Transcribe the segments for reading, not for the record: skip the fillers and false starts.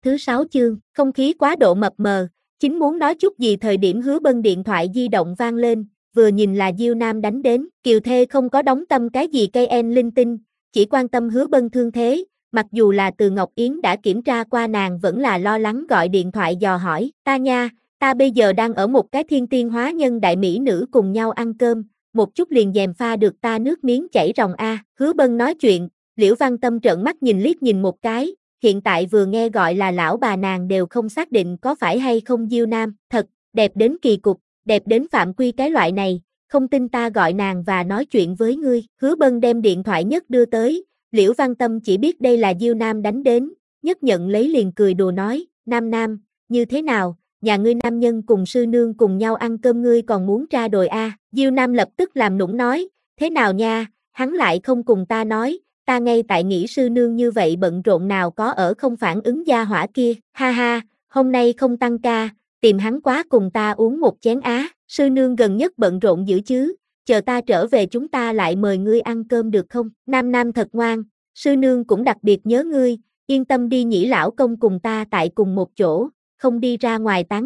thứ 6 chương, không khí quá độ mập mờ, chính muốn nói chút gì thời điểm Hứa Bân điện thoại di động vang lên, vừa nhìn là Diêu Nam đánh đến, Kiều Thê không có đóng tâm cái gì cây en linh tinh, chỉ quan tâm Hứa Bân thương thế, mặc dù là từ Ngọc Yến đã kiểm tra qua nàng vẫn là lo lắng gọi điện thoại dò hỏi, ta nha, ta bây giờ đang ở một cái thiên tiên hóa nhân đại mỹ nữ cùng nhau ăn cơm, một chút liền dèm pha được ta nước miếng chảy ròng a. Hứa Bân nói chuyện, Liễu Văn Tâm trợn mắt nhìn liếc nhìn một cái, hiện tại vừa nghe gọi là lão bà nàng đều không xác định có phải hay không Diêu Nam, thật, đẹp đến kỳ cục, đẹp đến phạm quy cái loại này, không tin ta gọi nàng và nói chuyện với ngươi. Hứa Bân đem điện thoại nhất đưa tới, Liễu Văn Tâm chỉ biết đây là Diêu Nam đánh đến, nhất nhận lấy liền cười đùa nói, Nam, như thế nào, nhà ngươi nam nhân cùng sư nương cùng nhau ăn cơm ngươi còn muốn tra đồi a. Diêu Nam lập tức làm nũng nói, thế nào nha, hắn lại không cùng ta nói, ta ngay tại nghĩ sư nương như vậy bận rộn nào có ở không phản ứng gia hỏa kia, ha ha, hôm nay không tăng ca, tìm hắn quá cùng ta uống một chén á, sư nương gần nhất bận rộn dữ chứ, chờ ta trở về chúng ta lại mời ngươi ăn cơm được không, Nam thật ngoan, sư nương cũng đặc biệt nhớ ngươi, yên tâm đi nhĩ lão công cùng ta tại cùng một chỗ, không đi ra ngoài tán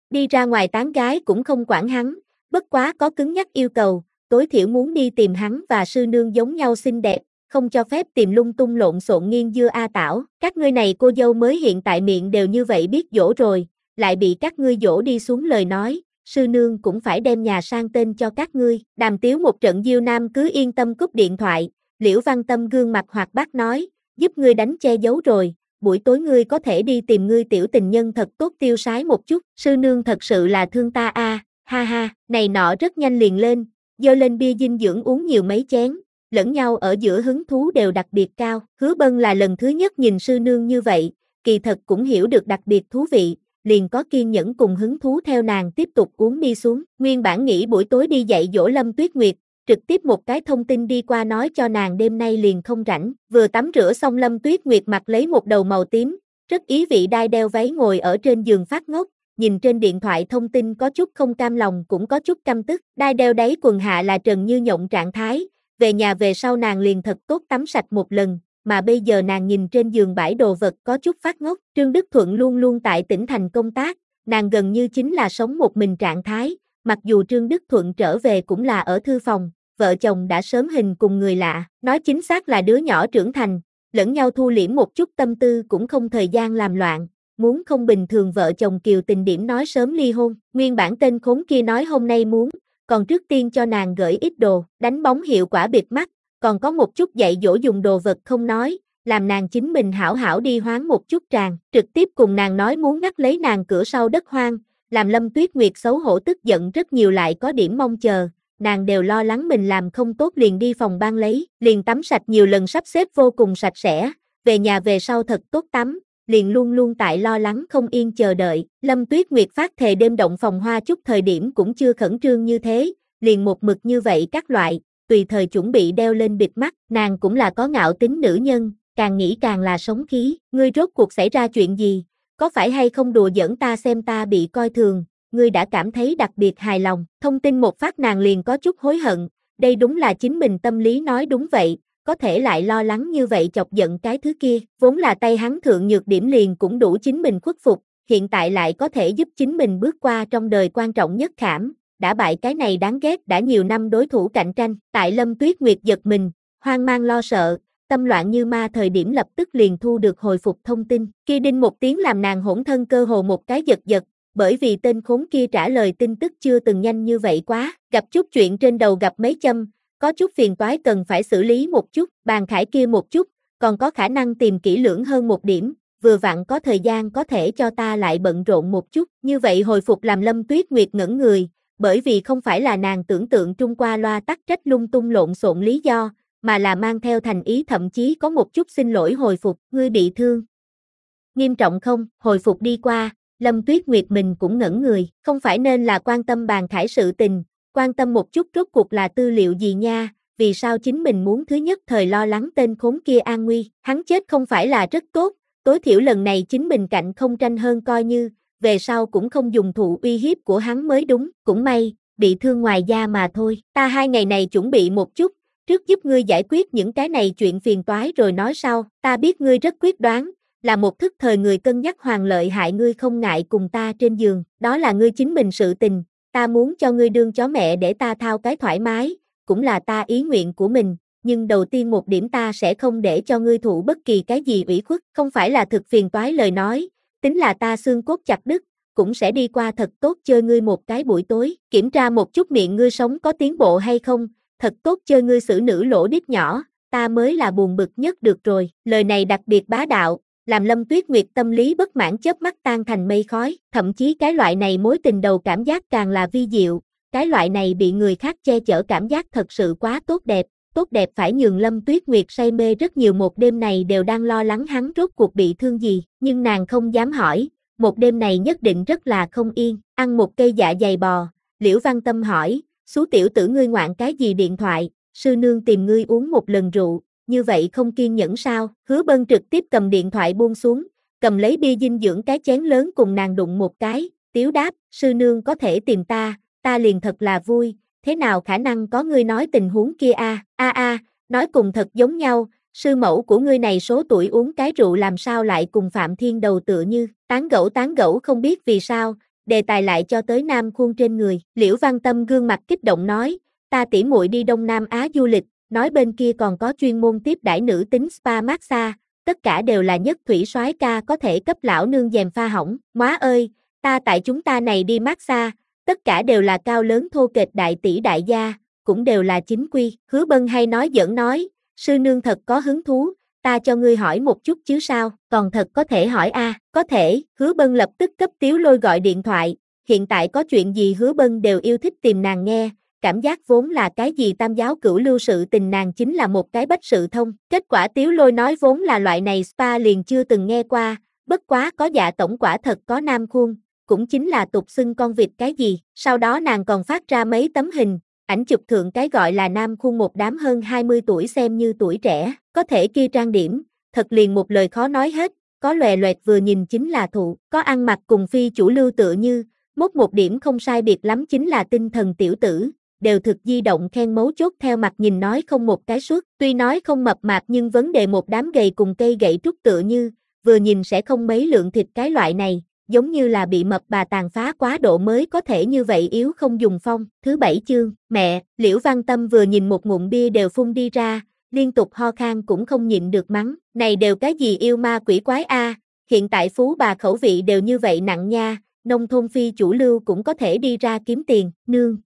gái cũng không quản hắn, bất quá có cứng nhắc yêu cầu, tối thiểu muốn đi tìm hắn và sư nương giống nhau xinh đẹp, không cho phép tìm lung tung lộn xộn nghiêng dưa a tảo, các ngươi này cô dâu mới hiện tại miệng đều như vậy biết dỗ rồi, lại bị các ngươi dỗ đi xuống lời nói, sư nương cũng phải đem nhà sang tên cho các ngươi, đàm tiếu một trận. Diêu Nam cứ yên tâm cúp điện thoại, Liễu Văn Tâm gương mặt hoạt bát nói, giúp ngươi đánh che giấu rồi, buổi tối ngươi có thể đi tìm ngươi tiểu tình nhân thật tốt tiêu sái một chút, sư nương thật sự là thương ta a, ha ha, này nọ rất nhanh liền lên, dơ lên bia dinh dưỡng uống nhiều mấy chén, lẫn nhau ở giữa hứng thú đều đặc biệt cao. Hứa Bân là lần thứ nhất nhìn sư nương như vậy, kỳ thật cũng hiểu được đặc biệt thú vị, liền có kiên nhẫn cùng hứng thú theo nàng tiếp tục uống đi xuống. Nguyên bản nghĩ buổi tối đi dạy dỗ Lâm Tuyết Nguyệt, trực tiếp một cái thông tin đi qua nói cho nàng đêm nay liền không rảnh. Vừa tắm rửa xong Lâm Tuyết Nguyệt mặc lấy một đầu màu tím, rất ý vị đai đeo váy ngồi ở trên giường phát ngốc, nhìn trên điện thoại thông tin có chút không cam lòng cũng có chút căm tức. Đai đeo đáy quần hạ là trần như nhộng trạng thái, về nhà về sau nàng liền thật tốt tắm sạch một lần, mà bây giờ nàng nhìn trên giường bãi đồ vật có chút phát ngốc. Trương Đức Thuận luôn luôn tại tỉnh thành công tác, nàng gần như chính là sống một mình trạng thái, mặc dù Trương Đức Thuận trở về cũng là ở thư phòng, vợ chồng đã sớm hình cùng người lạ, nói chính xác là đứa nhỏ trưởng thành, lẫn nhau thu liễm một chút tâm tư cũng không thời gian làm loạn, muốn không bình thường vợ chồng kiều tình điểm nói sớm ly hôn, nguyên bản tên khốn kia nói hôm nay muốn, còn trước tiên cho nàng gửi ít đồ, đánh bóng hiệu quả bịt mắt, còn có một chút dạy dỗ dùng đồ vật không nói, làm nàng chính mình hảo hảo đi hoán một chút tràng, trực tiếp cùng nàng nói muốn ngắt lấy nàng cửa sau đất hoang, làm Lâm Tuyết Nguyệt xấu hổ tức giận rất nhiều lại có điểm mong chờ, nàng đều lo lắng mình làm không tốt liền đi phòng ban lấy, liền tắm sạch nhiều lần sắp xếp vô cùng sạch sẽ, về nhà về sau thật tốt tắm, liền luôn luôn tại lo lắng không yên chờ đợi. Lâm Tuyết Nguyệt phát thề đêm động phòng hoa chút thời điểm cũng chưa khẩn trương như thế, liền một mực như vậy các loại, tùy thời chuẩn bị đeo lên bịt mắt, nàng cũng là có ngạo tính nữ nhân, càng nghĩ càng là sống khí, ngươi rốt cuộc xảy ra chuyện gì, có phải hay không đùa giỡn ta xem ta bị coi thường, ngươi đã cảm thấy đặc biệt hài lòng. Thông tin một phát nàng liền có chút hối hận, đây đúng là chính mình tâm lý nói đúng vậy, có thể lại lo lắng như vậy chọc giận cái thứ kia, vốn là tay hắn thượng nhược điểm liền cũng đủ chính mình khuất phục, hiện tại lại có thể giúp chính mình bước qua trong đời quan trọng nhất khảm, đã bại cái này đáng ghét đã nhiều năm đối thủ cạnh tranh. Tại Lâm Tuyết Nguyệt giật mình, hoang mang lo sợ, tâm loạn như ma thời điểm lập tức liền thu được hồi phục thông tin, kia đinh một tiếng làm nàng hỗn thân cơ hồ một cái giật, bởi vì tên khốn kia trả lời tin tức chưa từng nhanh như vậy quá, gặp chút chuyện trên đầu gặp mấy châm, có chút phiền toái cần phải xử lý một chút, bàn khải kia một chút, còn có khả năng tìm kỹ lưỡng hơn một điểm, vừa vặn có thời gian có thể cho ta lại bận rộn một chút, như vậy hồi phục làm Lâm Tuyết Nguyệt ngẩn người, bởi vì không phải là nàng tưởng tượng trung qua loa tắc trách lung tung lộn xộn lý do, mà là mang theo thành ý thậm chí có một chút xin lỗi hồi phục, ngươi bị thương. Nghiêm trọng không, hồi phục đi qua, Lâm Tuyết Nguyệt mình cũng ngẩn người, không phải nên là quan tâm bàn khải sự tình, quan tâm một chút rốt cuộc là tư liệu gì nha, vì sao chính mình muốn thứ nhất thời lo lắng tên khốn kia an nguy, hắn chết không phải là rất tốt, tối thiểu lần này chính mình cạnh không tranh hơn coi như, về sau cũng không dùng thụ uy hiếp của hắn mới đúng, cũng may, bị thương ngoài da mà thôi, ta 2 ngày này chuẩn bị một chút, trước giúp ngươi giải quyết những cái này chuyện phiền toái rồi nói sau, ta biết ngươi rất quyết đoán, là một thức thời người cân nhắc hoàng lợi hại ngươi không ngại cùng ta trên giường, đó là ngươi chính mình sự tình, ta muốn cho ngươi đương chó mẹ để ta thao cái thoải mái, cũng là ta ý nguyện của mình, nhưng đầu tiên một điểm ta sẽ không để cho ngươi thụ bất kỳ cái gì ủy khuất, không phải là thực phiền toái lời nói, tính là ta xương cốt chặt đứt, cũng sẽ đi qua thật tốt chơi ngươi một cái buổi tối, kiểm tra một chút miệng ngươi sống có tiến bộ hay không, thật tốt chơi ngươi xử nữ lỗ đít nhỏ, ta mới là buồn bực nhất được rồi, lời này đặc biệt bá đạo, làm Lâm Tuyết Nguyệt tâm lý bất mãn chớp mắt tan thành mây khói, thậm chí cái loại này mối tình đầu cảm giác càng là vi diệu, cái loại này bị người khác che chở cảm giác thật sự quá tốt đẹp phải nhường Lâm Tuyết Nguyệt say mê rất nhiều, một đêm này đều đang lo lắng hắn rốt cuộc bị thương gì, nhưng nàng không dám hỏi, một đêm này nhất định rất là không yên, ăn một cây dạ dày bò, Liễu Văn Tâm hỏi, xú tiểu tử ngươi ngoạn cái gì điện thoại, sư nương tìm ngươi uống một lần rượu, như vậy không kiên nhẫn sao, Hứa Bân trực tiếp cầm điện thoại buông xuống, cầm lấy bia dinh dưỡng cái chén lớn cùng nàng đụng một cái, tiếu đáp, sư nương có thể tìm ta liền thật là vui, thế nào khả năng có ngươi nói tình huống kia nói cùng thật giống nhau, sư mẫu của ngươi này số tuổi uống cái rượu làm sao lại cùng Phạm Thiên đầu tựa như, tán gẫu không biết vì sao, đề tài lại cho tới Nam Khuôn trên người, Liễu Văn Tâm gương mặt kích động nói, ta tỉ muội đi Đông Nam Á du lịch, nói bên kia còn có chuyên môn tiếp đãi nữ tính spa massage, tất cả đều là nhất thủy soái ca có thể cấp lão nương dèm pha hỏng, má ơi, ta tại chúng ta này đi massage, tất cả đều là cao lớn thô kệch đại tỷ đại gia, cũng đều là chính quy, Hứa Bân hay nói giỡn nói, sư nương thật có hứng thú, ta cho ngươi hỏi một chút chứ sao, còn thật có thể hỏi có thể, Hứa Bân lập tức cấp Tiếu Lôi gọi điện thoại, hiện tại có chuyện gì Hứa Bân đều yêu thích tìm nàng nghe, cảm giác vốn là cái gì tam giáo cửu lưu sự tình nàng chính là một cái bách sự thông, kết quả Tiếu Lôi nói vốn là loại này spa liền chưa từng nghe qua, bất quá có dạ tổng quả thật có Nam Khuôn, cũng chính là tục xưng con vịt cái gì, sau đó nàng còn phát ra mấy tấm hình, ảnh chụp thượng cái gọi là Nam Khuôn một đám hơn 20 tuổi xem như tuổi trẻ, có thể kia trang điểm, thật liền một lời khó nói hết, có lòe loẹt vừa nhìn chính là thụ, có ăn mặc cùng phi chủ lưu tựa như, mốt một điểm không sai biệt lắm chính là tinh thần tiểu tử, đều thực di động khen mấu chốt theo mặt nhìn nói không một cái suốt, tuy nói không mập mạp nhưng vấn đề một đám gầy cùng cây gậy trúc tựa như, vừa nhìn sẽ không mấy lượng thịt cái loại này, giống như là bị mập bà tàn phá quá độ mới có thể như vậy yếu không dùng phong. Thứ 7 chương, mẹ, Liễu Văn Tâm vừa nhìn một ngụm bia đều phun đi ra, liên tục ho khan cũng không nhịn được mắng, này đều cái gì yêu ma quỷ quái hiện tại phú bà khẩu vị đều như vậy nặng nha, nông thôn phi chủ lưu cũng có thể đi ra kiếm tiền, nương.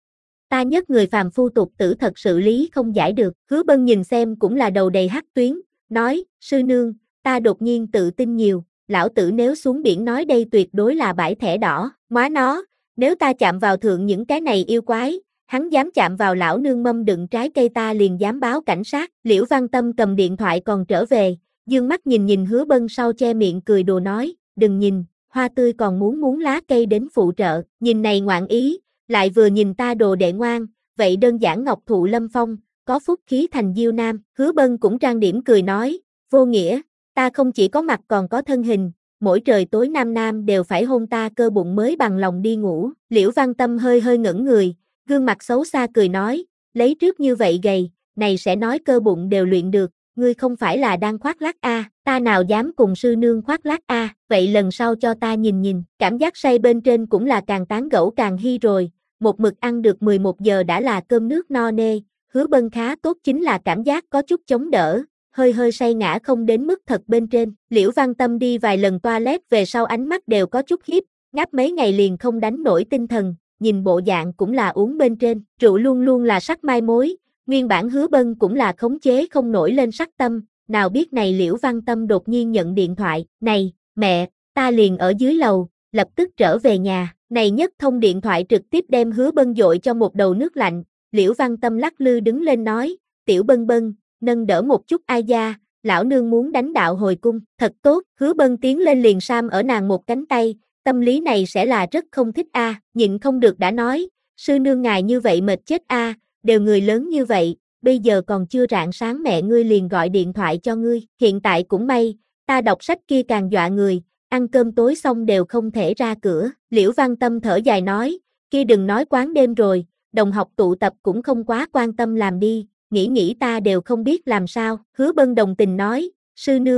Ta nhất người phàm phu tục tử thật sự lý không giải được, Hứa Bân nhìn xem cũng là đầu đầy hắc tuyến, nói, sư nương, ta đột nhiên tự tin nhiều, lão tử nếu xuống biển nói đây tuyệt đối là bãi thẻ đỏ, má nó, nếu ta chạm vào thượng những cái này yêu quái, hắn dám chạm vào lão nương mâm đựng trái cây ta liền dám báo cảnh sát, Liễu Văn Tâm cầm điện thoại còn trở về, dương mắt nhìn Hứa Bân sau che miệng cười đùa nói, đừng nhìn, hoa tươi còn muốn lá cây đến phụ trợ, nhìn này ngoạn ý, lại vừa nhìn ta đồ đệ ngoan, vậy đơn giản ngọc thụ lâm phong, có phúc khí thành diêu nam, Hứa Bân cũng trang điểm cười nói, vô nghĩa, ta không chỉ có mặt còn có thân hình, mỗi trời tối nam đều phải hôn ta cơ bụng mới bằng lòng đi ngủ, Liễu Văn Tâm hơi ngẩng người, gương mặt xấu xa cười nói, lấy trước như vậy gầy, này sẽ nói cơ bụng đều luyện được, ngươi không phải là đang khoác lác ta nào dám cùng sư nương khoác lác vậy lần sau cho ta nhìn, cảm giác say bên trên cũng là càng tán gẫu càng hy rồi, một mực ăn được 11 giờ đã là cơm nước no nê, Hứa Bân khá tốt chính là cảm giác có chút chống đỡ, hơi say ngã không đến mức thật bên trên, Liễu Văn Tâm đi vài lần toilet về sau ánh mắt đều có chút hiếp, ngáp mấy ngày liền không đánh nổi tinh thần, nhìn bộ dạng cũng là uống bên trên, rượu luôn luôn là sắc mai mối, nguyên bản Hứa Bân cũng là khống chế không nổi lên sắc tâm, nào biết này Liễu Văn Tâm đột nhiên nhận điện thoại, này, mẹ, ta liền ở dưới lầu, lập tức trở về nhà, này nhất thông điện thoại trực tiếp đem Hứa Bân dội cho một đầu nước lạnh, Liễu Văn Tâm lắc lư đứng lên nói, tiểu Bân, nâng đỡ một chút ai da, lão nương muốn đánh đạo hồi cung, thật tốt, Hứa Bân tiến lên liền sam ở nàng một cánh tay, tâm lý này sẽ là rất không thích nhịn không được đã nói, sư nương ngài như vậy mệt chết đều người lớn như vậy, bây giờ còn chưa rạng sáng mẹ ngươi liền gọi điện thoại cho ngươi, hiện tại cũng may, ta đọc sách kia càng dọa người, ăn cơm tối xong đều không thể ra cửa, Liễu Văn Tâm thở dài nói, kia đừng nói quán đêm rồi, đồng học tụ tập cũng không quá quan tâm làm đi, nghĩ ta đều không biết làm sao, Hứa Bân đồng tình nói, sư nương,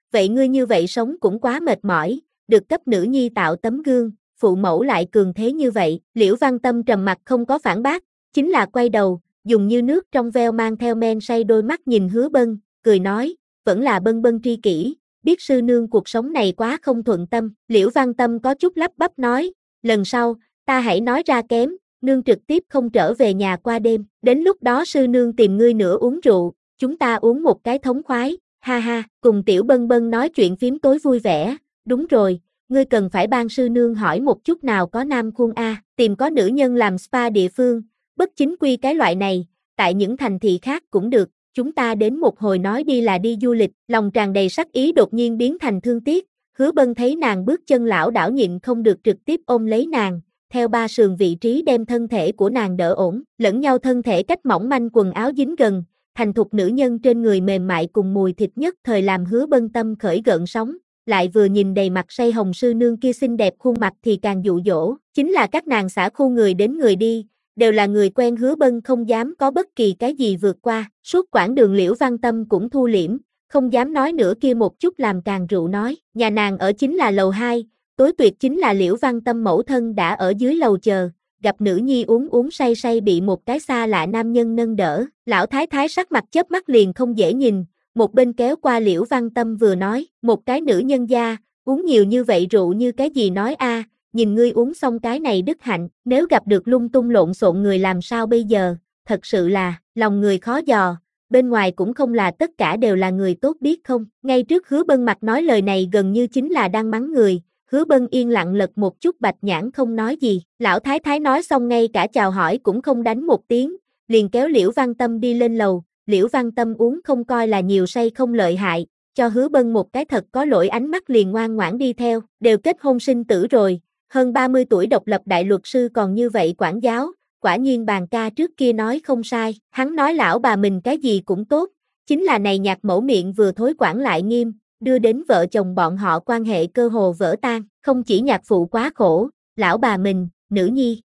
vậy ngươi như vậy sống cũng quá mệt mỏi, được cấp nữ nhi tạo tấm gương, phụ mẫu lại cường thế như vậy, Liễu Văn Tâm trầm mặt không có phản bác, chính là quay đầu, dùng như nước trong veo mang theo men say đôi mắt nhìn Hứa Bân, cười nói, vẫn là Bân Bân tri kỷ, biết sư nương cuộc sống này quá không thuận tâm, Liễu Văn Tâm có chút lắp bắp nói, lần sau, ta hãy nói ra kém, nương trực tiếp không trở về nhà qua đêm, đến lúc đó sư nương tìm ngươi nữa uống rượu, chúng ta uống một cái thống khoái, ha ha, cùng Tiểu Bân Bân nói chuyện phím tối vui vẻ, đúng rồi, ngươi cần phải ban sư nương hỏi một chút nào có nam khuôn a, tìm có nữ nhân làm spa địa phương, bất chính quy cái loại này, tại những thành thị khác cũng được, chúng ta đến một hồi nói đi là đi du lịch, lòng tràn đầy sắc ý đột nhiên biến thành thương tiếc, Hứa Bân thấy nàng bước chân lảo đảo nhịn không được trực tiếp ôm lấy nàng, theo ba sườn vị trí đem thân thể của nàng đỡ ổn, lẫn nhau thân thể cách mỏng manh quần áo dính gần, thành thục nữ nhân trên người mềm mại cùng mùi thịt nhất thời làm Hứa Bân tâm khởi gợn sóng, lại vừa nhìn đầy mặt say hồng sư nương kia xinh đẹp khuôn mặt thì càng dụ dỗ, chính là các nàng xả khu người đến người đi, đều là người quen Hứa Bân không dám có bất kỳ cái gì vượt qua, suốt quãng đường Liễu Văn Tâm cũng thu liễm, không dám nói nữa kia một chút làm càng rượu nói, nhà nàng ở chính là lầu 2, tối tuyệt chính là Liễu Văn Tâm mẫu thân đã ở dưới lầu chờ, gặp nữ nhi uống say say bị một cái xa lạ nam nhân nâng đỡ, lão thái thái sắc mặt chớp mắt liền không dễ nhìn, một bên kéo qua Liễu Văn Tâm vừa nói, một cái nữ nhân gia, uống nhiều như vậy rượu như cái gì nói a, nhìn ngươi uống xong cái này đức hạnh, nếu gặp được lung tung lộn xộn người làm sao bây giờ, thật sự là, lòng người khó dò, bên ngoài cũng không là tất cả đều là người tốt biết không, ngay trước Hứa Bân mặt nói lời này gần như chính là đang mắng người, Hứa Bân yên lặng lật một chút bạch nhãn không nói gì, lão thái thái nói xong ngay cả chào hỏi cũng không đánh một tiếng, liền kéo Liễu Văn Tâm đi lên lầu, Liễu Văn Tâm uống không coi là nhiều say không lợi hại, cho Hứa Bân một cái thật có lỗi ánh mắt liền ngoan ngoãn đi theo, đều kết hôn sinh tử rồi, hơn 30 tuổi độc lập đại luật sư còn như vậy quản giáo, quả nhiên bàn ca trước kia nói không sai, hắn nói lão bà mình cái gì cũng tốt, chính là này nhạc mẫu miệng vừa thối quản lại nghiêm, đưa đến vợ chồng bọn họ quan hệ cơ hồ vỡ tan, không chỉ nhạc phụ quá khổ, lão bà mình, nữ nhi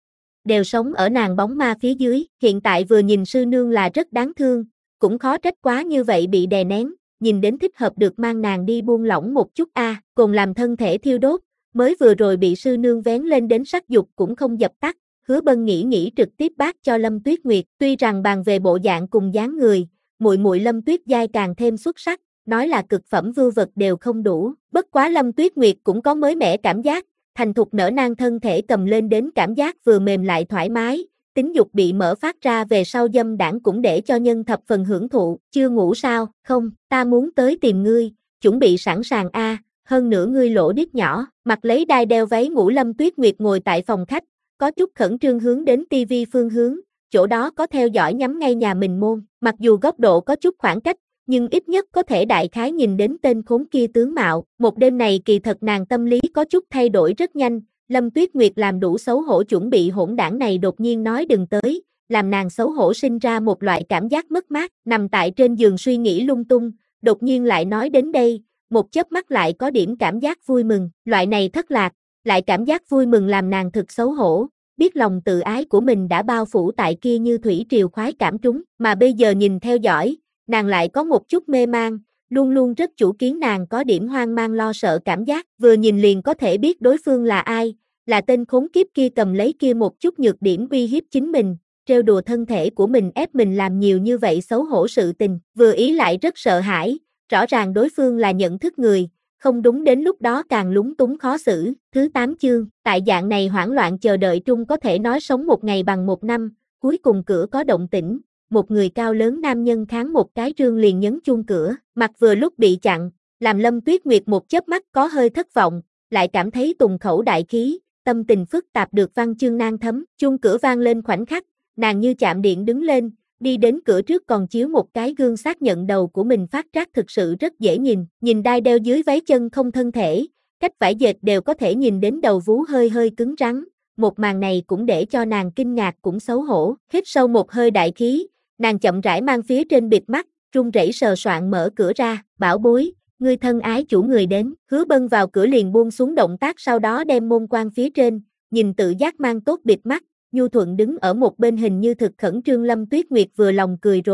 đều sống ở nàng bóng ma phía dưới, hiện tại vừa nhìn sư nương là rất đáng thương, cũng khó trách quá như vậy bị đè nén, nhìn đến thích hợp được mang nàng đi buông lỏng một chút cùng làm thân thể thiêu đốt, mới vừa rồi bị sư nương vén lên đến sắc dục cũng không dập tắt, Hứa Bân nghĩ trực tiếp bác cho Lâm Tuyết Nguyệt, tuy rằng bàn về bộ dạng cùng dáng người, muội muội Lâm Tuyết giai càng thêm xuất sắc, nói là cực phẩm vưu vật đều không đủ, bất quá Lâm Tuyết Nguyệt cũng có mới mẻ cảm giác, thành thục nở nang thân thể cầm lên đến cảm giác vừa mềm lại thoải mái, tính dục bị mở phát ra về sau dâm đảng cũng để cho nhân thập phần hưởng thụ, chưa ngủ sao, không, ta muốn tới tìm ngươi, chuẩn bị sẵn sàng hơn nữa ngươi lỗ điếc nhỏ, mặc lấy đai đeo váy ngủ Lâm Tuyết Nguyệt ngồi tại phòng khách, có chút khẩn trương hướng đến tivi phương hướng, chỗ đó có theo dõi nhắm ngay nhà mình môn, mặc dù góc độ có chút khoảng cách, nhưng ít nhất có thể đại khái nhìn đến tên khốn kia tướng mạo, một đêm này kỳ thật nàng tâm lý có chút thay đổi rất nhanh, Lâm Tuyết Nguyệt làm đủ xấu hổ chuẩn bị hỗn đảng này đột nhiên nói đừng tới, làm nàng xấu hổ sinh ra một loại cảm giác mất mát, nằm tại trên giường suy nghĩ lung tung, đột nhiên lại nói đến đây, một chớp mắt lại có điểm cảm giác vui mừng, loại này thất lạc, lại cảm giác vui mừng làm nàng thực xấu hổ, biết lòng tự ái của mình đã bao phủ tại kia như thủy triều khoái cảm trúng, mà bây giờ nhìn theo dõi, nàng lại có một chút mê mang, luôn luôn rất chủ kiến nàng có điểm hoang mang lo sợ cảm giác, vừa nhìn liền có thể biết đối phương là ai, là tên khốn kiếp kia cầm lấy kia một chút nhược điểm uy hiếp chính mình, trêu đùa thân thể của mình ép mình làm nhiều như vậy xấu hổ sự tình, vừa ý lại rất sợ hãi, rõ ràng đối phương là nhận thức người, không đúng đến lúc đó càng lúng túng khó xử. Thứ 8 chương, tại dạng này hoảng loạn chờ đợi trung có thể nói sống một ngày bằng một năm, cuối cùng cửa có động tĩnh, một người cao lớn nam nhân kháng một cái rương liền nhấn chuông cửa, mặt vừa lúc bị chặn, làm Lâm Tuyết Nguyệt một chớp mắt có hơi thất vọng, lại cảm thấy tùng khẩu đại khí, tâm tình phức tạp được văn chương nan thấm, chuông cửa vang lên khoảnh khắc, nàng như chạm điện đứng lên, đi đến cửa trước còn chiếu một cái gương xác nhận đầu của mình phát trác thực sự rất dễ nhìn đai đeo dưới váy chân không thân thể, cách vải dệt đều có thể nhìn đến đầu vú hơi hơi cứng rắn, một màn này cũng để cho nàng kinh ngạc cũng xấu hổ, hít sâu một hơi đại khí, nàng chậm rãi mang phía trên bịt mắt, run rẩy sờ soạng mở cửa ra, bảo bối, ngươi thân ái chủ người đến, Hứa Bân vào cửa liền buông xuống động tác sau đó đem môn quan phía trên, nhìn tự giác mang tốt bịt mắt, nhu thuận đứng ở một bên hình như thực khẩn trương Lâm Tuyết Nguyệt vừa lòng cười rồi,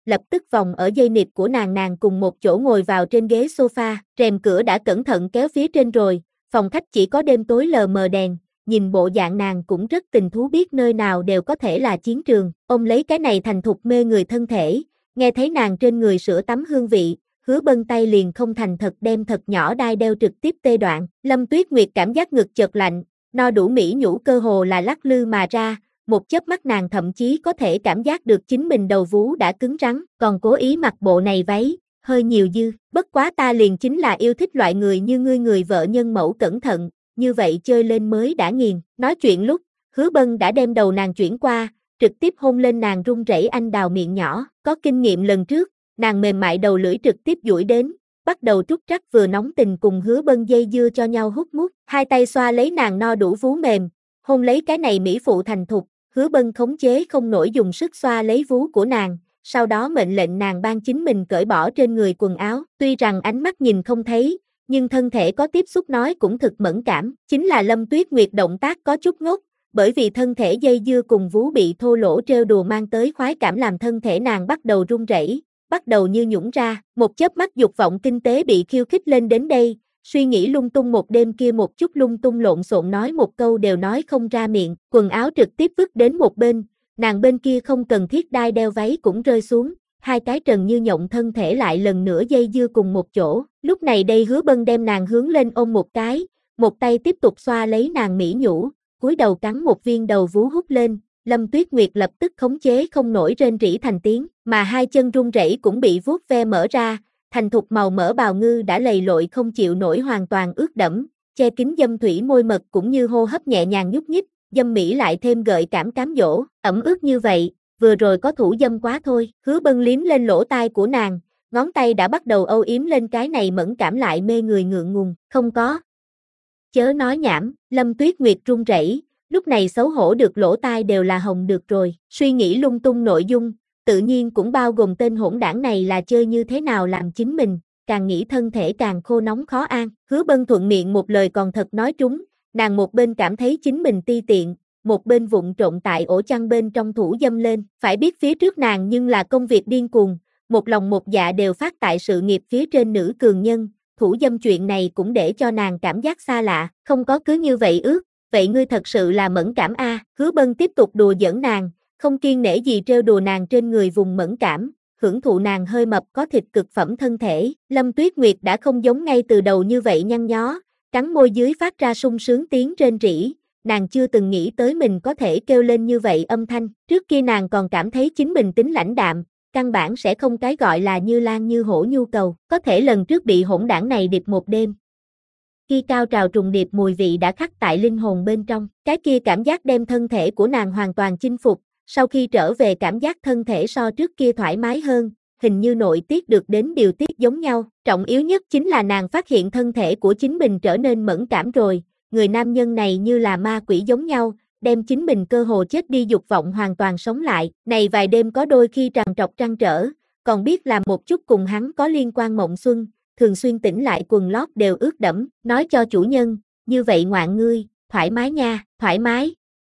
lập tức vòng ở dây nịt của nàng cùng một chỗ ngồi vào trên ghế sofa, rèm cửa đã cẩn thận kéo phía trên rồi, phòng khách chỉ có đêm tối lờ mờ đèn, nhìn bộ dạng nàng cũng rất tình thú biết nơi nào đều có thể là chiến trường, ôm lấy cái này thành thục mê người thân thể, nghe thấy nàng trên người sữa tắm hương vị, Hứa Bân tay liền không thành thật đem thật nhỏ đai đeo trực tiếp tê đoạn, Lâm Tuyết Nguyệt cảm giác ngực chợt lạnh, no đủ mỹ nhũ cơ hồ là lắc lư mà ra, một chớp mắt nàng thậm chí có thể cảm giác được chính mình đầu vú đã cứng rắn, còn cố ý mặc bộ này váy, hơi nhiều dư, bất quá ta liền chính là yêu thích loại người như ngươi người vợ nhân mẫu cẩn thận, như vậy chơi lên mới đã nghiền, nói chuyện lúc, Hứa Bân đã đem đầu nàng chuyển qua, trực tiếp hôn lên nàng run rẩy anh đào miệng nhỏ, có kinh nghiệm lần trước, nàng mềm mại đầu lưỡi trực tiếp duỗi đến, bắt đầu trúc trắc vừa nóng tình cùng Hứa Bân dây dưa cho nhau hút mút, hai tay xoa lấy nàng no đủ vú mềm, hôn lấy cái này mỹ phụ thành thục, Hứa Bân khống chế không nổi dùng sức xoa lấy vú của nàng, sau đó mệnh lệnh nàng ban chính mình cởi bỏ trên người quần áo, tuy rằng ánh mắt nhìn không thấy, nhưng thân thể có tiếp xúc nói cũng thực mẫn cảm, chính là Lâm Tuyết Nguyệt động tác có chút ngốc, bởi vì thân thể dây dưa cùng vú bị thô lỗ trêu đùa mang tới khoái cảm làm thân thể nàng bắt đầu run rẩy, bắt đầu như nhũn ra, một chớp mắt dục vọng kinh tế bị khiêu khích lên đến đây, suy nghĩ lung tung một đêm kia một chút lung tung lộn xộn nói một câu đều nói không ra miệng, quần áo trực tiếp vứt đến một bên, nàng bên kia không cần thiết đai đeo váy cũng rơi xuống, hai cái trần như nhộng thân thể lại lần nữa dây dưa cùng một chỗ, lúc này đây Hứa Bân đem nàng hướng lên ôm một cái, một tay tiếp tục xoa lấy nàng mỹ nhũ, cúi đầu cắn một viên đầu vú hút lên, Lâm Tuyết Nguyệt lập tức khống chế không nổi rên rỉ thành tiếng, mà hai chân run rẩy cũng bị vuốt ve mở ra, thành thục màu mỡ bào ngư đã lầy lội không chịu nổi hoàn toàn ướt đẫm, che kín dâm thủy môi mật cũng như hô hấp nhẹ nhàng nhúc nhích, dâm mỹ lại thêm gợi cảm cám dỗ, ẩm ướt như vậy, vừa rồi có thủ dâm quá thôi, Hứa Bân liếm lên lỗ tai của nàng, ngón tay đã bắt đầu âu yếm lên cái này mẫn cảm lại mê người ngượng ngùng, không có. Chớ nói nhảm, Lâm Tuyết Nguyệt run rẩy, lúc này xấu hổ được lỗ tai đều là hồng được rồi, suy nghĩ lung tung nội dung, tự nhiên cũng bao gồm tên hỗn đảng này là chơi như thế nào làm chính mình, càng nghĩ thân thể càng khô nóng khó an, Hứa Bân thuận miệng một lời còn thật nói trúng, nàng một bên cảm thấy chính mình ti tiện, một bên vụng trộn tại ổ chăn bên trong thủ dâm lên, phải biết phía trước nàng nhưng là công việc điên cuồng, một lòng một dạ đều phát tại sự nghiệp phía trên nữ cường nhân, thủ dâm chuyện này cũng để cho nàng cảm giác xa lạ, không có cứ như vậy ước, vậy ngươi thật sự là mẫn cảm a, Hứa Bân tiếp tục đùa giỡn nàng, không kiêng nể gì trêu đùa nàng trên người vùng mẫn cảm, hưởng thụ nàng hơi mập có thịt cực phẩm thân thể, Lâm Tuyết Nguyệt đã không giống ngay từ đầu như vậy nhăn nhó, cắn môi dưới phát ra sung sướng tiếng rên rỉ, nàng chưa từng nghĩ tới mình có thể kêu lên như vậy âm thanh, trước kia nàng còn cảm thấy chính mình tính lãnh đạm, căn bản sẽ không cái gọi là như lan như hổ nhu cầu, có thể lần trước bị hỗn đảng này điệp một đêm. Khi cao trào trùng điệp mùi vị đã khắc tại linh hồn bên trong, cái kia cảm giác đem thân thể của nàng hoàn toàn chinh phục, sau khi trở về cảm giác thân thể so trước kia thoải mái hơn, hình như nội tiết được đến điều tiết giống nhau, trọng yếu nhất chính là nàng phát hiện thân thể của chính mình trở nên mẫn cảm rồi, người nam nhân này như là ma quỷ giống nhau, đem chính mình cơ hồ chết đi dục vọng hoàn toàn sống lại, này vài đêm có đôi khi trằn trọc trăn trở, còn biết làm một chút cùng hắn có liên quan mộng xuân, thường xuyên tỉnh lại quần lót đều ướt đẫm, nói cho chủ nhân, như vậy ngoạn ngươi, thoải mái nha, thoải mái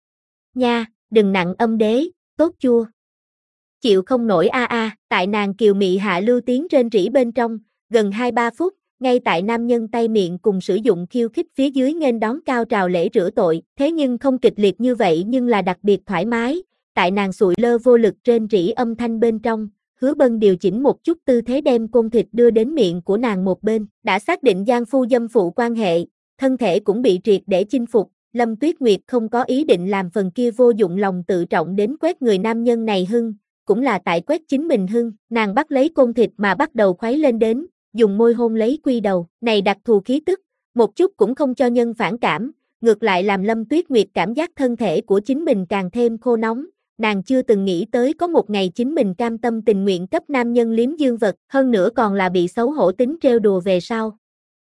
nha, đừng nặng âm đế, tốt chua. Chịu không nổi tại nàng kiều mị hạ lưu tiếng rên rỉ bên trong, gần 2-3 phút, ngay tại nam nhân tay miệng cùng sử dụng khiêu khích phía dưới nghênh đón cao trào lễ rửa tội, thế nhưng không kịch liệt như vậy nhưng là đặc biệt thoải mái, tại nàng sụi lơ vô lực rên rỉ âm thanh bên trong, Hứa Bân điều chỉnh một chút tư thế đem côn thịt đưa đến miệng của nàng một bên, đã xác định giang phu dâm phụ quan hệ, thân thể cũng bị triệt để chinh phục, Lâm Tuyết Nguyệt không có ý định làm phần kia vô dụng lòng tự trọng đến quét người nam nhân này hưng, cũng là tại quét chính mình hưng, nàng bắt lấy côn thịt mà bắt đầu khuấy lên đến, dùng môi hôn lấy quy đầu, này đặc thù khí tức, một chút cũng không cho nhân phản cảm, ngược lại làm Lâm Tuyết Nguyệt cảm giác thân thể của chính mình càng thêm khô nóng, nàng chưa từng nghĩ tới có một ngày chính mình cam tâm tình nguyện cấp nam nhân liếm dương vật, hơn nữa còn là bị xấu hổ tính trêu đùa về sau.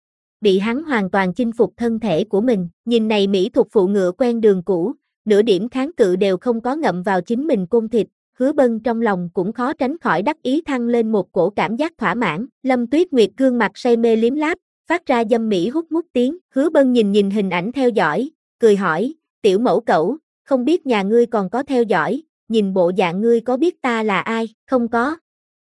Bị hắn hoàn toàn chinh phục thân thể của mình, nhìn này mỹ thuật phụ ngựa quen đường cũ, nửa điểm kháng cự đều không có ngậm vào chính mình côn thịt, Hứa Bân trong lòng cũng khó tránh khỏi đắc ý thăng lên một cổ cảm giác thỏa mãn, Lâm Tuyết Nguyệt gương mặt say mê liếm láp, phát ra dâm mỹ hút mút tiếng, Hứa Bân nhìn hình ảnh theo dõi, cười hỏi, tiểu mẫu cẩu, không biết nhà ngươi còn có theo dõi, nhìn bộ dạng ngươi có biết ta là ai, không có.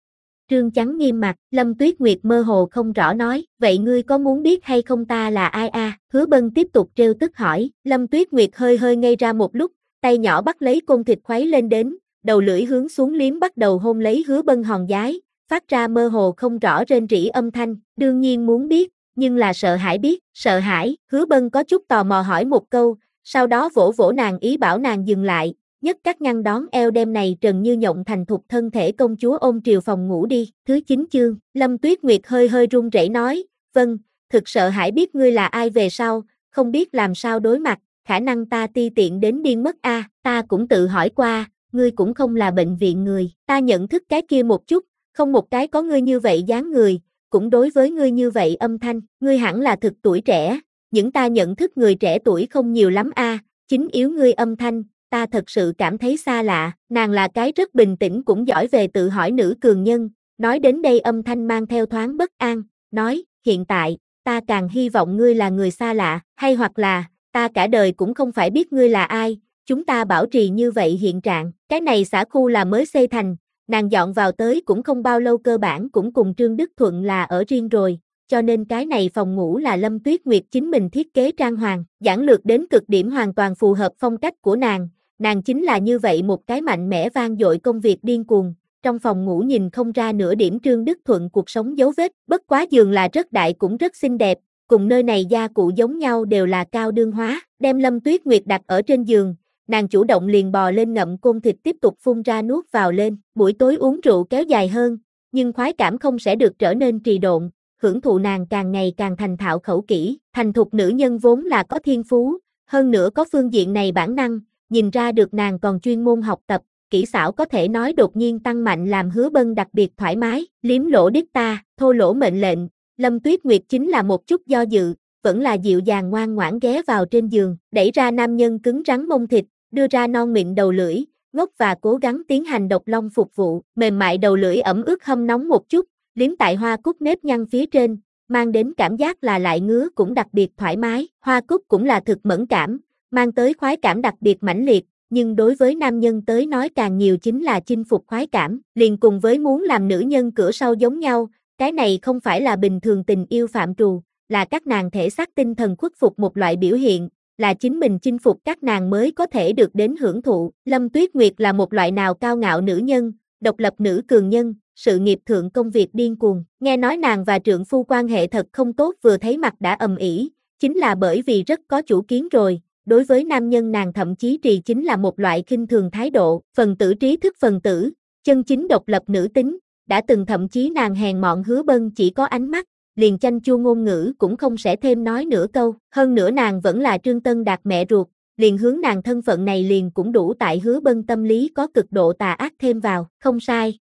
Trương Chắn nghiêm mặt, Lâm Tuyết Nguyệt mơ hồ không rõ nói, vậy ngươi có muốn biết hay không ta là ai a? Hứa Bân tiếp tục trêu tức hỏi, Lâm Tuyết Nguyệt hơi hơi ngây ra một lúc, tay nhỏ bắt lấy côn thịt khuấy lên đến, đầu lưỡi hướng xuống liếm bắt đầu hôn lấy Hứa Bân hòn giái, phát ra mơ hồ không rõ rên rỉ âm thanh, đương nhiên muốn biết, nhưng là sợ hãi biết, sợ hãi, Hứa Bân có chút tò mò hỏi một câu, sau đó vỗ vỗ nàng ý bảo nàng dừng lại, nhất các ngăn đón eo đem này trần như nhộng thành thục thân thể công chúa ôm triều phòng ngủ đi. Thứ 9 chương, Lâm Tuyết Nguyệt hơi hơi run rẩy nói, vâng, thực sợ hãi biết ngươi là ai về sau, không biết làm sao đối mặt, khả năng ta ti tiện đến điên mất a, ta cũng tự hỏi qua, ngươi cũng không là bệnh viện người, ta nhận thức cái kia một chút, không một cái có ngươi như vậy dáng người, cũng đối với ngươi như vậy âm thanh, ngươi hẳn là thực tuổi trẻ, những ta nhận thức người trẻ tuổi không nhiều lắm a, chính yếu ngươi âm thanh, ta thật sự cảm thấy xa lạ, nàng là cái rất bình tĩnh cũng giỏi về tự hỏi nữ cường nhân, nói đến đây âm thanh mang theo thoáng bất an, nói, hiện tại, ta càng hy vọng ngươi là người xa lạ, hay hoặc là, ta cả đời cũng không phải biết ngươi là ai, chúng ta bảo trì như vậy hiện trạng, cái này xã khu là mới xây thành, nàng dọn vào tới cũng không bao lâu cơ bản cũng cùng Trương Đức Thuận là ở riêng rồi, cho nên cái này phòng ngủ là Lâm Tuyết Nguyệt chính mình thiết kế trang hoàng, giản lược đến cực điểm hoàn toàn phù hợp phong cách của nàng chính là như vậy một cái mạnh mẽ vang dội công việc điên cuồng, trong phòng ngủ nhìn không ra nửa điểm Trương Đức Thuận cuộc sống dấu vết, bất quá giường là rất đại cũng rất xinh đẹp, cùng nơi này gia cụ giống nhau đều là cao đương hóa, đem Lâm Tuyết Nguyệt đặt ở trên giường, nàng chủ động liền bò lên ngậm côn thịt tiếp tục phun ra nuốt vào lên, buổi tối uống rượu kéo dài hơn, nhưng khoái cảm không sẽ được trở nên trì độn, hưởng thụ nàng càng ngày càng thành thạo khẩu kỹ, thành thục nữ nhân vốn là có thiên phú, hơn nữa có phương diện này bản năng, nhìn ra được nàng còn chuyên môn học tập, kỹ xảo có thể nói đột nhiên tăng mạnh làm Hứa Bân đặc biệt thoải mái, liếm lỗ đít ta, thô lỗ mệnh lệnh, Lâm Tuyết Nguyệt chính là một chút do dự, vẫn là dịu dàng ngoan ngoãn ghé vào trên giường, đẩy ra nam nhân cứng rắn mông thịt, đưa ra non mịn đầu lưỡi, ngốc và cố gắng tiến hành độc long phục vụ, mềm mại đầu lưỡi ẩm ướt hâm nóng một chút, liếm tại hoa cúc nếp nhăn phía trên, mang đến cảm giác là lại ngứa cũng đặc biệt thoải mái, hoa cúc cũng là thực mẫn cảm, mang tới khoái cảm đặc biệt mãnh liệt, nhưng đối với nam nhân tới nói càng nhiều chính là chinh phục khoái cảm, liền cùng với muốn làm nữ nhân cửa sau giống nhau, cái này không phải là bình thường tình yêu phạm trù, là các nàng thể xác tinh thần khuất phục một loại biểu hiện, là chính mình chinh phục các nàng mới có thể được đến hưởng thụ. Lâm Tuyết Nguyệt là một loại nào cao ngạo nữ nhân, độc lập nữ cường nhân, sự nghiệp thượng công việc điên cuồng, nghe nói nàng và trượng phu quan hệ thật không tốt vừa thấy mặt đã ầm ĩ, chính là bởi vì rất có chủ kiến rồi. Đối với nam nhân nàng thậm chí trì chính là một loại khinh thường thái độ, phần tử trí thức phần tử, chân chính độc lập nữ tính, đã từng thậm chí nàng hèn mọn Hứa Bân chỉ có ánh mắt, liền chanh chua ngôn ngữ cũng không sẽ thêm nói nửa câu, hơn nữa nàng vẫn là Trương Tân Đạt mẹ ruột, liền hướng nàng thân phận này liền cũng đủ tại Hứa Bân tâm lý có cực độ tà ác thêm vào, không sai.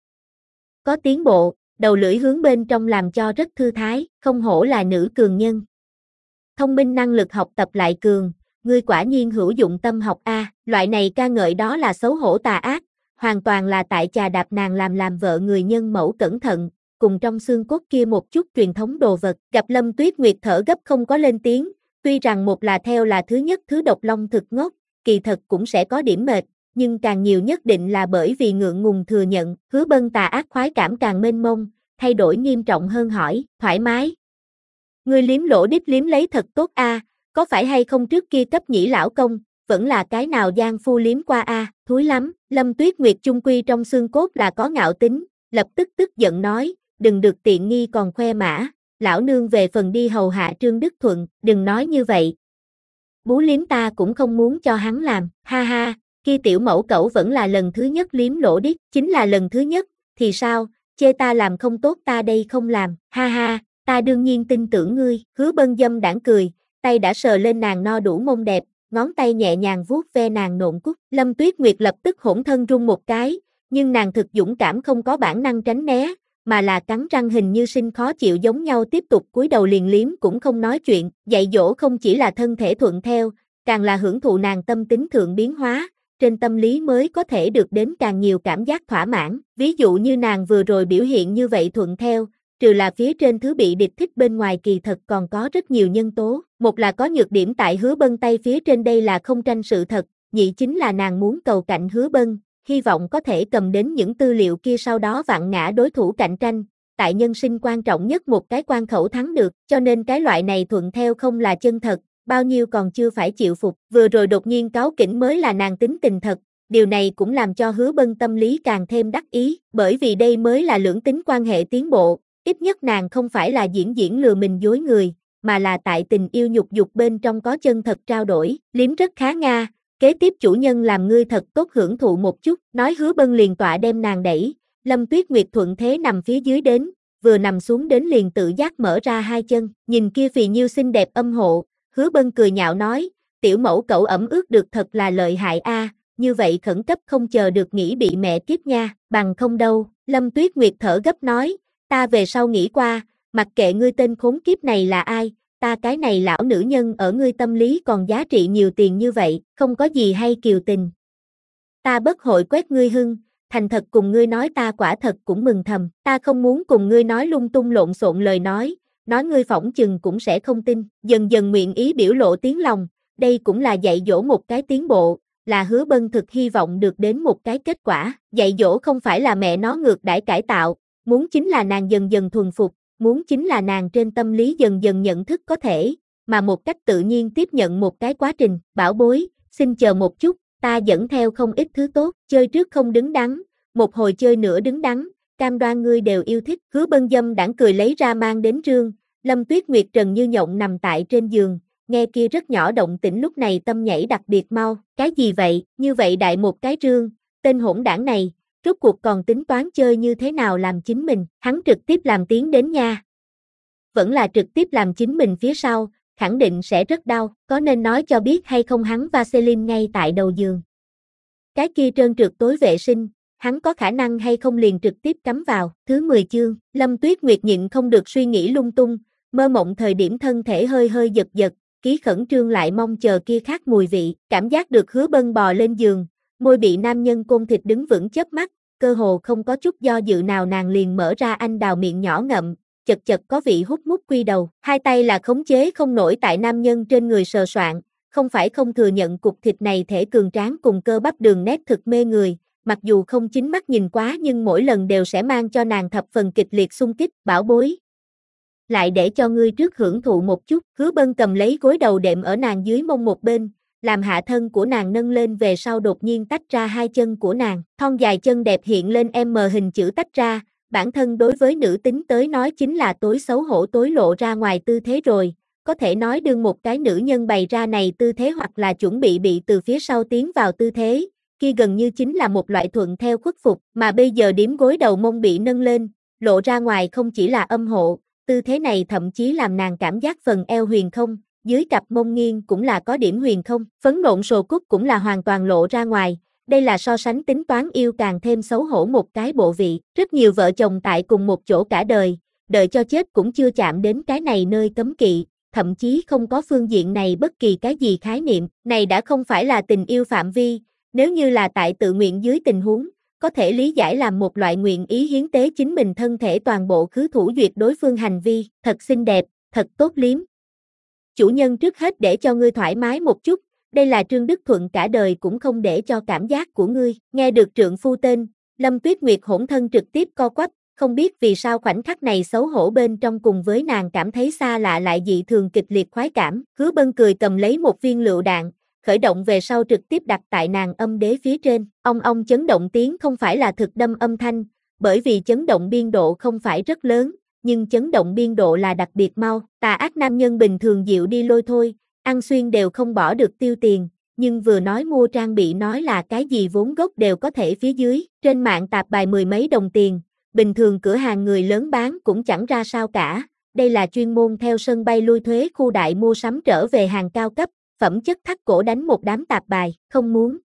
Có tiến bộ, đầu lưỡi hướng bên trong làm cho rất thư thái, không hổ là nữ cường nhân. Thông minh năng lực học tập lại cường, ngươi quả nhiên hữu dụng tâm học a, loại này ca ngợi đó là xấu hổ tà ác, hoàn toàn là tại chà đạp nàng làm vợ người nhân mẫu cẩn thận, cùng trong xương cốt kia một chút truyền thống đồ vật. Gặp Lâm Tuyết Nguyệt thở gấp không có lên tiếng, tuy rằng một là theo là thứ nhất thứ độc long thực ngốc, kỳ thật cũng sẽ có điểm mệt, nhưng càng nhiều nhất định là bởi vì ngượng ngùng thừa nhận, Hứa Bân tà ác khoái cảm càng mênh mông, thay đổi nghiêm trọng hơn hỏi, thoải mái. Ngươi liếm lỗ đít liếm lấy thật tốt a, có phải hay không trước kia cấp nhĩ lão công, vẫn là cái nào giang phu liếm qua a, thúi lắm. Lâm Tuyết Nguyệt chung quy trong xương cốt là có ngạo tính, lập tức tức giận nói, đừng được tiện nghi còn khoe mã, lão nương về phần đi hầu hạ Trương Đức Thuận, đừng nói như vậy. Bú liếm ta cũng không muốn cho hắn làm, ha ha, kia tiểu mẫu cẩu vẫn là lần thứ nhất liếm lỗ đít, chính là lần thứ nhất, thì sao, chê ta làm không tốt ta đây không làm, ha ha, ta đương nhiên tin tưởng ngươi. Hứa Bân dâm đãng cười, tay đã sờ lên nàng no đủ mông đẹp, ngón tay nhẹ nhàng vuốt ve nàng nộn cúc. Lâm Tuyết Nguyệt lập tức hỗn thân run một cái, nhưng nàng thực dũng cảm không có bản năng tránh né, mà là cắn răng hình như sinh khó chịu giống nhau tiếp tục cúi đầu liền liếm cũng không nói chuyện, dạy dỗ không chỉ là thân thể thuận theo, càng là hưởng thụ nàng tâm tính thượng biến hóa, trên tâm lý mới có thể được đến càng nhiều cảm giác thỏa mãn. Ví dụ như nàng vừa rồi biểu hiện như vậy thuận theo, trừ là phía trên thứ bị địch thích bên ngoài kỳ thật còn có rất nhiều nhân tố, một là có nhược điểm tại Hứa Bân tay phía trên đây là không tranh sự thật, nhị chính là nàng muốn cầu cạnh Hứa Bân, hy vọng có thể cầm đến những tư liệu kia sau đó vặn ngã đối thủ cạnh tranh, tại nhân sinh quan trọng nhất một cái quan khẩu thắng được, cho nên cái loại này thuận theo không là chân thật, bao nhiêu còn chưa phải chịu phục, vừa rồi đột nhiên cáu kỉnh mới là nàng tính tình thật, điều này cũng làm cho Hứa Bân tâm lý càng thêm đắc ý, bởi vì đây mới là lưỡng tính quan hệ tiến bộ, ít nhất nàng không phải là diễn lừa mình dối người, mà là tại tình yêu nhục dục bên trong có chân thật trao đổi, liếm rất khá nga, kế tiếp chủ nhân làm ngươi thật tốt hưởng thụ một chút, nói Hứa Bân liền tọa đem nàng đẩy, Lâm Tuyết Nguyệt thuận thế nằm phía dưới đến, vừa nằm xuống đến liền tự giác mở ra hai chân, nhìn kia phì nhiêu xinh đẹp âm hộ, Hứa Bân cười nhạo nói, tiểu mẫu cậu ẩm ướt được thật là lợi hại a, như vậy khẩn cấp không chờ được nghĩ bị mẹ kiếp nha, bằng không đâu, Lâm Tuyết Nguyệt thở gấp nói, ta về sau nghĩ qua, mặc kệ ngươi tên khốn kiếp này là ai, ta cái này lão nữ nhân ở ngươi tâm lý còn giá trị nhiều tiền như vậy, không có gì hay kiều tình. Ta bất hội quét ngươi hưng, thành thật cùng ngươi nói ta quả thật cũng mừng thầm, ta không muốn cùng ngươi nói lung tung lộn xộn lời nói ngươi phỏng chừng cũng sẽ không tin, dần dần nguyện ý biểu lộ tiếng lòng, đây cũng là dạy dỗ một cái tiến bộ, là Hứa Bân thực hy vọng được đến một cái kết quả, dạy dỗ không phải là mẹ nó ngược đãi cải tạo, muốn chính là nàng dần dần thuần phục, muốn chính là nàng trên tâm lý dần dần nhận thức có thể, mà một cách tự nhiên tiếp nhận một cái quá trình, bảo bối, xin chờ một chút, ta dẫn theo không ít thứ tốt, chơi trước không đứng đắn, một hồi chơi nữa đứng đắn, cam đoan ngươi đều yêu thích, Hứa Bân dâm đãng cười lấy ra mang đến rương, Lâm Tuyết Nguyệt trần như nhộng nằm tại trên giường, nghe kia rất nhỏ động tĩnh lúc này tâm nhảy đặc biệt mau, cái gì vậy, như vậy đại một cái rương, tên hỗn đảng này, rốt cuộc còn tính toán chơi như thế nào làm chính mình, hắn trực tiếp làm tiến đến nha. Vẫn là trực tiếp làm chính mình phía sau, khẳng định sẽ rất đau, có nên nói cho biết hay không hắn Vaseline ngay tại đầu giường. Cái kia trơn trượt tối vệ sinh, hắn có khả năng hay không liền trực tiếp cắm vào, thứ 10 chương, Lâm Tuyết Nguyệt nhịn không được suy nghĩ lung tung, mơ mộng thời điểm thân thể hơi hơi giật giật, ký khẩn trương lại mong chờ kia khác mùi vị, cảm giác được Hứa Bân bò lên giường, môi bị nam nhân côn thịt đứng vững chớp mắt, cơ hồ không có chút do dự nào nàng liền mở ra anh đào miệng nhỏ ngậm, chật chật có vị hút mút quy đầu, hai tay là khống chế không nổi tại nam nhân trên người sờ soạng, không phải không thừa nhận cục thịt này thể cường tráng cùng cơ bắp đường nét thực mê người, mặc dù không chính mắt nhìn quá nhưng mỗi lần đều sẽ mang cho nàng thập phần kịch liệt xung kích, bảo bối. Lại để cho ngươi trước hưởng thụ một chút, Hứa Bân cầm lấy gối đầu đệm ở nàng dưới mông một bên, làm hạ thân của nàng nâng lên về sau đột nhiên tách ra hai chân của nàng, thon dài chân đẹp hiện lên M hình chữ tách ra, bản thân đối với nữ tính tới nói chính là tối xấu hổ tối lộ ra ngoài tư thế rồi, có thể nói đương một cái nữ nhân bày ra này tư thế hoặc là chuẩn bị từ phía sau tiến vào tư thế, kia gần như chính là một loại thuận theo khuất phục, mà bây giờ điểm gối đầu mông bị nâng lên, lộ ra ngoài không chỉ là âm hộ, tư thế này thậm chí làm nàng cảm giác phần eo huyền không, dưới cặp mông nghiêng cũng là có điểm huyền không, phấn nộn sồ cúc cũng là hoàn toàn lộ ra ngoài, đây là so sánh tính toán yêu càng thêm xấu hổ một cái bộ vị, rất nhiều vợ chồng tại cùng một chỗ cả đời, đợi cho chết cũng chưa chạm đến cái này nơi cấm kỵ, thậm chí không có phương diện này bất kỳ cái gì khái niệm, này đã không phải là tình yêu phạm vi, nếu như là tại tự nguyện dưới tình huống, có thể lý giải làm một loại nguyện ý hiến tế chính mình thân thể toàn bộ khứ thủ duyệt đối phương hành vi, thật xinh đẹp, thật tốt liếm. Chủ nhân trước hết để cho ngươi thoải mái một chút, đây là Trương Đức Thuận cả đời cũng không để cho cảm giác của ngươi, nghe được trượng phu tên, Lâm Tuyết Nguyệt hỗn thân trực tiếp co quắp, không biết vì sao khoảnh khắc này xấu hổ bên trong cùng với nàng cảm thấy xa lạ lại dị thường kịch liệt khoái cảm, Hứa Bân cười cầm lấy một viên lựu đạn, khởi động về sau trực tiếp đặt tại nàng âm đế phía trên, ong chấn động tiếng không phải là thực đâm âm thanh, bởi vì chấn động biên độ không phải rất lớn, nhưng chấn động biên độ là đặc biệt mau, tà ác nam nhân bình thường dịu đi lôi thôi, ăn xuyên đều không bỏ được tiêu tiền, nhưng vừa nói mua trang bị nói là cái gì vốn gốc đều có thể phía dưới, trên mạng tạp bài mười mấy đồng tiền, bình thường cửa hàng người lớn bán cũng chẳng ra sao cả, đây là chuyên môn theo sân bay lui thuế khu đại mua sắm trở về hàng cao cấp, phẩm chất thắt cổ đánh một đám tạp bài, không muốn.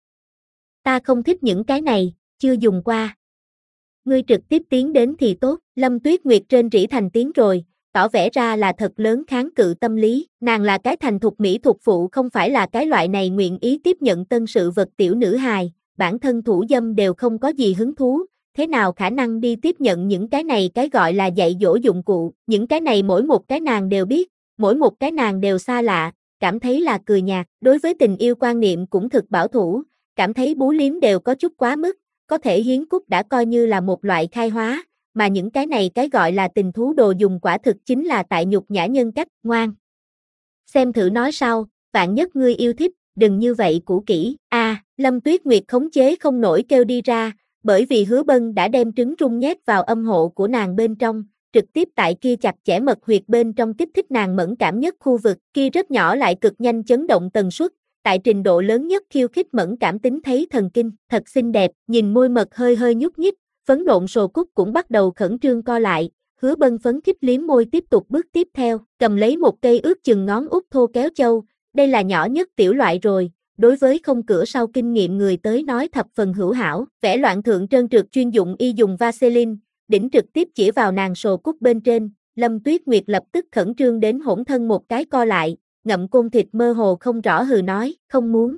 Ta không thích những cái này, chưa dùng qua. Ngươi trực tiếp tiến đến thì tốt, Lâm Tuyết Nguyệt trên rỉ thành tiếng rồi, tỏ vẻ ra là thật lớn kháng cự tâm lý, nàng là cái thành thục mỹ thuộc phụ không phải là cái loại này nguyện ý tiếp nhận tân sự vật tiểu nữ hài, bản thân thủ dâm đều không có gì hứng thú, thế nào khả năng đi tiếp nhận những cái này cái gọi là dạy dỗ dụng cụ, những cái này mỗi một cái nàng đều biết, mỗi một cái nàng đều xa lạ, cảm thấy là cười nhạt, đối với tình yêu quan niệm cũng thực bảo thủ, cảm thấy bú liếm đều có chút quá mức, có thể hiến cúc đã coi như là một loại khai hóa, mà những cái này cái gọi là tình thú đồ dùng quả thực chính là tại nhục nhã nhân cách, ngoan. Xem thử nói sau, vạn nhất ngươi yêu thích, đừng như vậy cũ kỹ. Lâm Tuyết Nguyệt khống chế không nổi kêu đi ra, bởi vì Hứa Bân đã đem trứng trung nhét vào âm hộ của nàng bên trong, trực tiếp tại kia chặt chẽ mật huyệt bên trong kích thích nàng mẫn cảm nhất khu vực, kia rất nhỏ lại cực nhanh chấn động tần suất, tại trình độ lớn nhất khiêu khích mẫn cảm tính thấy thần kinh, thật xinh đẹp, nhìn môi mật hơi hơi nhúc nhích, phấn nộn sồ cúc cũng bắt đầu khẩn trương co lại, Hứa Bân phấn khích liếm môi tiếp tục bước tiếp theo, cầm lấy một cây ước chừng ngón út thô kéo châu, đây là nhỏ nhất tiểu loại rồi, đối với không cửa sau kinh nghiệm người tới nói thập phần hữu hảo, vẽ loạn thượng trơn trượt chuyên dụng y dùng Vaseline, đỉnh trực tiếp chỉ vào nàng sồ cúc bên trên, Lâm Tuyết Nguyệt lập tức khẩn trương đến hỗn thân một cái co lại, ngậm côn thịt mơ hồ không rõ hừ nói, không muốn.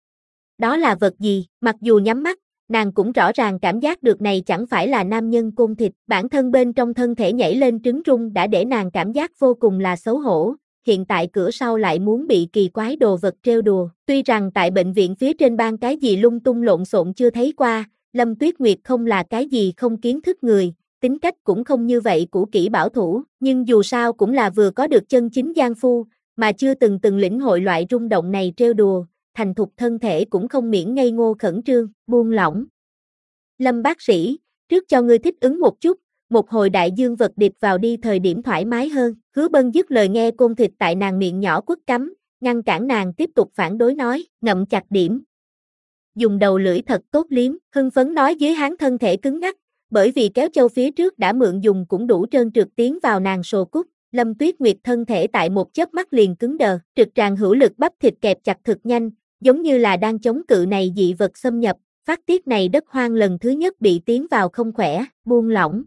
Đó là vật gì, mặc dù nhắm mắt, nàng cũng rõ ràng cảm giác được này chẳng phải là nam nhân côn thịt, bản thân bên trong thân thể nhảy lên trứng rung đã để nàng cảm giác vô cùng là xấu hổ, hiện tại cửa sau lại muốn bị kỳ quái đồ vật trêu đùa, tuy rằng tại bệnh viện phía trên ban cái gì lung tung lộn xộn chưa thấy qua, Lâm Tuyết Nguyệt không là cái gì không kiến thức người, tính cách cũng không như vậy cũ kỹ bảo thủ, nhưng dù sao cũng là vừa có được chân chính giang phu, mà chưa từng lĩnh hội loại rung động này trêu đùa, thành thục thân thể cũng không miễn ngây ngô khẩn trương, buông lỏng. Lâm bác sĩ, trước cho ngươi thích ứng một chút, một hồi đại dương vật địch vào đi thời điểm thoải mái hơn, Hứa Bân dứt lời nghe côn thịt tại nàng miệng nhỏ quất cắm, ngăn cản nàng tiếp tục phản đối nói, ngậm chặt điểm. Dùng đầu lưỡi thật tốt liếm, hưng phấn nói dưới hán thân thể cứng ngắc, bởi vì kéo châu phía trước đã mượn dùng cũng đủ trơn trượt tiến vào nàng sồ cúc, Lâm Tuyết Nguyệt thân thể tại một chớp mắt liền cứng đờ, trực tràng hữu lực bắp thịt kẹp chặt thực nhanh, giống như là đang chống cự này dị vật xâm nhập, phát tiết này đất hoang lần thứ nhất bị tiến vào không khỏe, buông lỏng.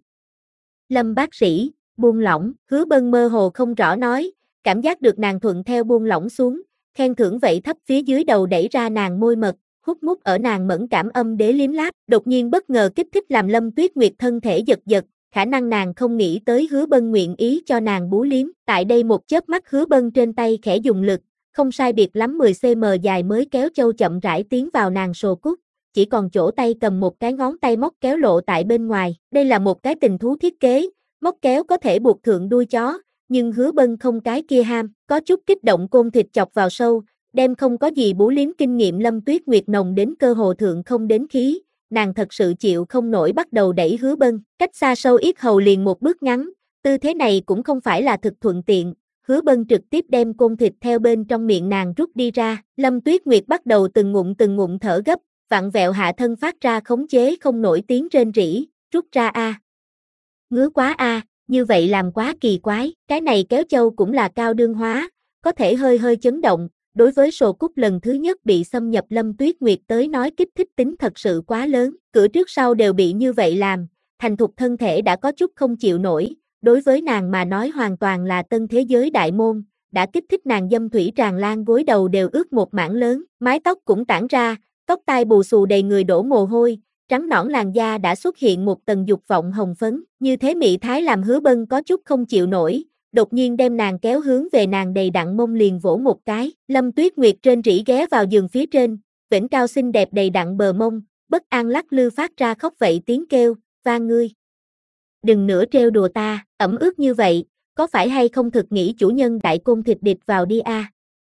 Lâm bác sĩ, buông lỏng, Hứa Bân mơ hồ không rõ nói, cảm giác được nàng thuận theo buông lỏng xuống, khen thưởng vậy thấp phía dưới đầu đẩy ra nàng môi mật, hút mút ở nàng mẫn cảm âm đế liếm láp, đột nhiên bất ngờ kích thích làm Lâm Tuyết Nguyệt thân thể giật giật, khả năng nàng không nghĩ tới Hứa Bân nguyện ý cho nàng bú liếm, tại đây một chớp mắt Hứa Bân trên tay khẽ dùng lực, không sai biệt lắm 10cm dài mới kéo châu chậm rãi tiến vào nàng sồ cúc, chỉ còn chỗ tay cầm một cái ngón tay móc kéo lộ tại bên ngoài, đây là một cái tình thú thiết kế, móc kéo có thể buộc thượng đuôi chó, nhưng Hứa Bân không cái kia ham, có chút kích động côn thịt chọc vào sâu, đem không có gì bú liếm kinh nghiệm Lâm Tuyết Nguyệt nồng đến cơ hồ thượng không đến khí, nàng thật sự chịu không nổi bắt đầu đẩy Hứa Bân, cách xa sâu yết hầu liền một bước ngắn, tư thế này cũng không phải là thực thuận tiện, Hứa Bân trực tiếp đem côn thịt theo bên trong miệng nàng rút đi ra, Lâm Tuyết Nguyệt bắt đầu từng ngụm thở gấp, vặn vẹo hạ thân phát ra khống chế không nổi tiếng rên rỉ, rút ra a. Ngứa quá a, như vậy làm quá kỳ quái, cái này kéo châu cũng là cao đương hóa, có thể hơi chấn động, đối với sồ cúc lần thứ nhất bị xâm nhập Lâm Tuyết Nguyệt tới nói kích thích tính thật sự quá lớn, cửa trước sau đều bị như vậy làm, thành thục thân thể đã có chút không chịu nổi, đối với nàng mà nói hoàn toàn là tân thế giới đại môn, đã kích thích nàng dâm thủy tràn lan gối đầu đều ướt một mảng lớn, mái tóc cũng tản ra, tóc tai bù xù đầy người đổ mồ hôi, trắng nõn làn da đã xuất hiện một tầng dục vọng hồng phấn, như thế mị thái làm Hứa Bân có chút không chịu nổi, đột nhiên đem nàng kéo hướng về nàng đầy đặn mông liền vỗ một cái, Lâm Tuyết Nguyệt trên rỉ ghé vào giường phía trên, vĩnh cao xinh đẹp đầy đặn bờ mông, bất an lắc lư phát ra khóc vậy tiếng kêu, van ngươi. Đừng nữa trêu đùa ta, ẩm ướt như vậy, có phải hay không thực nghĩ chủ nhân đại côn thịt địch vào đi a?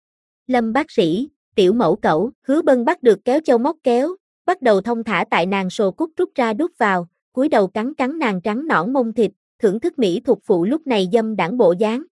Lâm bác sĩ, tiểu mẫu cẩu, Hứa Bân bắt được kéo châu móc kéo, bắt đầu thông thả tại nàng sồ cúc rút ra đút vào, cúi đầu cắn nàng trắng nõn mông thịt, thưởng thức mỹ thuộc phụ lúc này dâm đãng bộ dáng,